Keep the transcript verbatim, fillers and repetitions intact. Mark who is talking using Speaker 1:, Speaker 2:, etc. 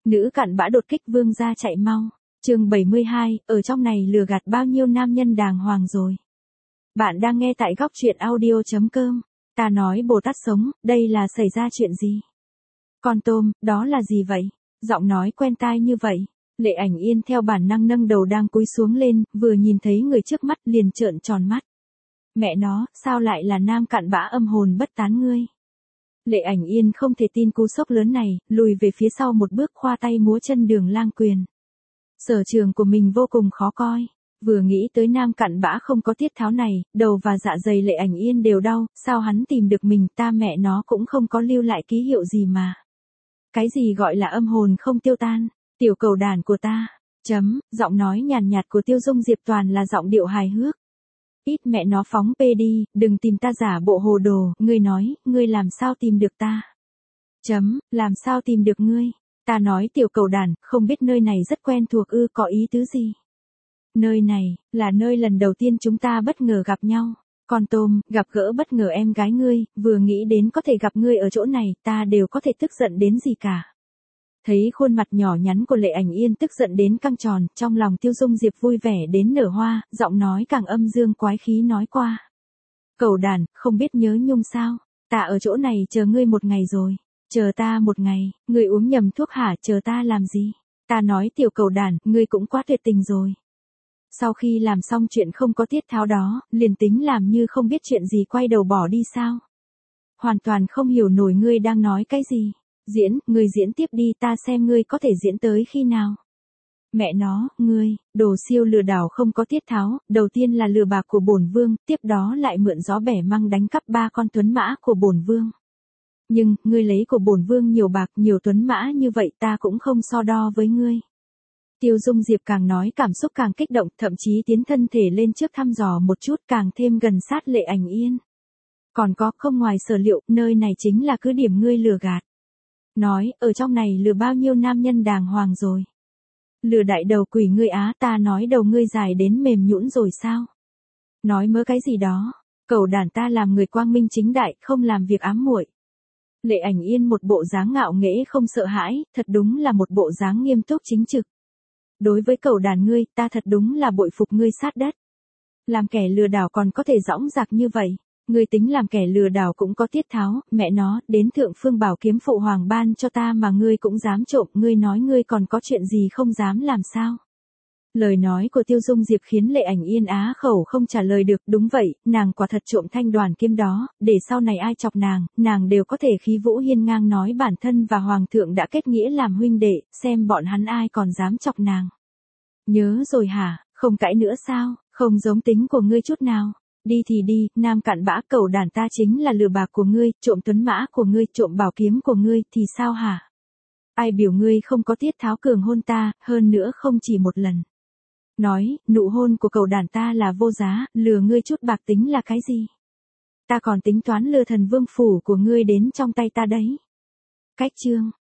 Speaker 1: Nữ cặn bã đột kích vương gia chạy mau. Chương bảy mươi hai, ở trong này lừa gạt bao nhiêu nam nhân đàng hoàng rồi. Bạn đang nghe tại góc truyện audio chấm com. Ta nói Bồ Tát sống, đây là xảy ra chuyện gì? Con tôm, đó là gì vậy? Giọng nói quen tai như vậy. Lệ Ảnh Yên theo bản năng nâng đầu đang cúi xuống lên, vừa nhìn thấy người trước mắt liền trợn tròn mắt. Mẹ nó, sao lại là nam cặn bã âm hồn bất tán ngươi? Lệ Ảnh Yên không thể tin cú sốc lớn này, lùi về phía sau một bước khoa tay múa chân Đường Lang quyền. Sở trường của mình vô cùng khó coi. Vừa nghĩ tới nam cặn bã không có tiết tháo này, đầu và dạ dày Lệ Ảnh Yên đều đau, sao hắn tìm được mình, ta mẹ nó cũng không có lưu lại ký hiệu gì mà. Cái gì gọi là âm hồn không tiêu tan, tiểu cầu đàn của ta, chấm, giọng nói nhàn nhạt của Tiêu Dung Diệp toàn là giọng điệu hài hước. Ít mẹ nó phóng pê đi, đừng tìm ta giả bộ hồ đồ, ngươi nói, ngươi làm sao tìm được ta? Chấm, làm sao tìm được ngươi? Ta nói tiểu cầu đàn, không biết nơi này rất quen thuộc ư, có ý tứ gì? Nơi này, là nơi lần đầu tiên chúng ta bất ngờ gặp nhau. Con tôm, gặp gỡ bất ngờ em gái ngươi, vừa nghĩ đến có thể gặp ngươi ở chỗ này, ta đều có thể tức giận đến gì cả. Thấy khuôn mặt nhỏ nhắn của Lệ Ảnh Yên tức giận đến căng tròn, trong lòng Tiêu Dung Diệp vui vẻ đến nở hoa, giọng nói càng âm dương quái khí nói qua. Cầu đàn, không biết nhớ nhung sao, ta ở chỗ này chờ ngươi một ngày rồi. Chờ ta một ngày, ngươi uống nhầm thuốc hả, chờ ta làm gì? Ta nói tiểu cầu đàn, ngươi cũng quá tuyệt tình rồi. Sau khi làm xong chuyện không có tiết tháo đó, liền tính làm như không biết chuyện gì quay đầu bỏ đi sao? Hoàn toàn không hiểu nổi ngươi đang nói cái gì. Diễn, ngươi diễn tiếp đi, ta xem ngươi có thể diễn tới khi nào. Mẹ nó, ngươi, đồ siêu lừa đảo không có tiết tháo, đầu tiên là lừa bạc của bổn vương, tiếp đó lại mượn gió bẻ măng đánh cắp ba con tuấn mã của bổn vương. Nhưng, ngươi lấy của bổn vương nhiều bạc nhiều tuấn mã như vậy ta cũng không so đo với ngươi. Tiêu Dung Diệp càng nói cảm xúc càng kích động, thậm chí tiến thân thể lên trước thăm dò một chút càng thêm gần sát Lệ Ảnh Yên. Còn có, không ngoài sở liệu, nơi này chính là cứ điểm ngươi lừa gạt. Nói, ở trong này lừa bao nhiêu nam nhân đàng hoàng rồi. Lừa đại đầu quỷ ngươi á, ta nói đầu ngươi dài đến mềm nhũn rồi sao? Nói mớ cái gì đó, cầu đàn ta làm người quang minh chính đại, không làm việc ám muội. Lệ Ảnh Yên một bộ dáng ngạo nghễ không sợ hãi, thật đúng là một bộ dáng nghiêm túc chính trực. Đối với cầu đàn ngươi, ta thật đúng là bội phục ngươi sát đất. Làm kẻ lừa đảo còn có thể dõng dạc như vậy. Ngươi tính làm kẻ lừa đảo cũng có tiết tháo, mẹ nó, đến thượng phương bảo kiếm phụ hoàng ban cho ta mà ngươi cũng dám trộm, ngươi nói ngươi còn có chuyện gì không dám làm sao? Lời nói của Tiêu Dung Diệp khiến Lệ Ảnh Yên á khẩu không trả lời được, đúng vậy, nàng quả thật trộm thanh đoàn kiếm đó, để sau này ai chọc nàng, nàng đều có thể khí vũ hiên ngang nói bản thân và hoàng thượng đã kết nghĩa làm huynh đệ, xem bọn hắn ai còn dám chọc nàng. Nhớ rồi hả, không cãi nữa sao, không giống tính của ngươi chút nào. Đi thì đi, nam cặn bã, cầu đàn ta chính là lừa bạc của ngươi, trộm tuấn mã của ngươi, trộm bảo kiếm của ngươi, thì sao hả? Ai biểu ngươi không có tiết tháo cường hôn ta, hơn nữa không chỉ một lần. Nói, nụ hôn của cầu đàn ta là vô giá, lừa ngươi chút bạc tính là cái gì? Ta còn tính toán lừa thần vương phủ của ngươi đến trong tay ta đấy. Cách chương.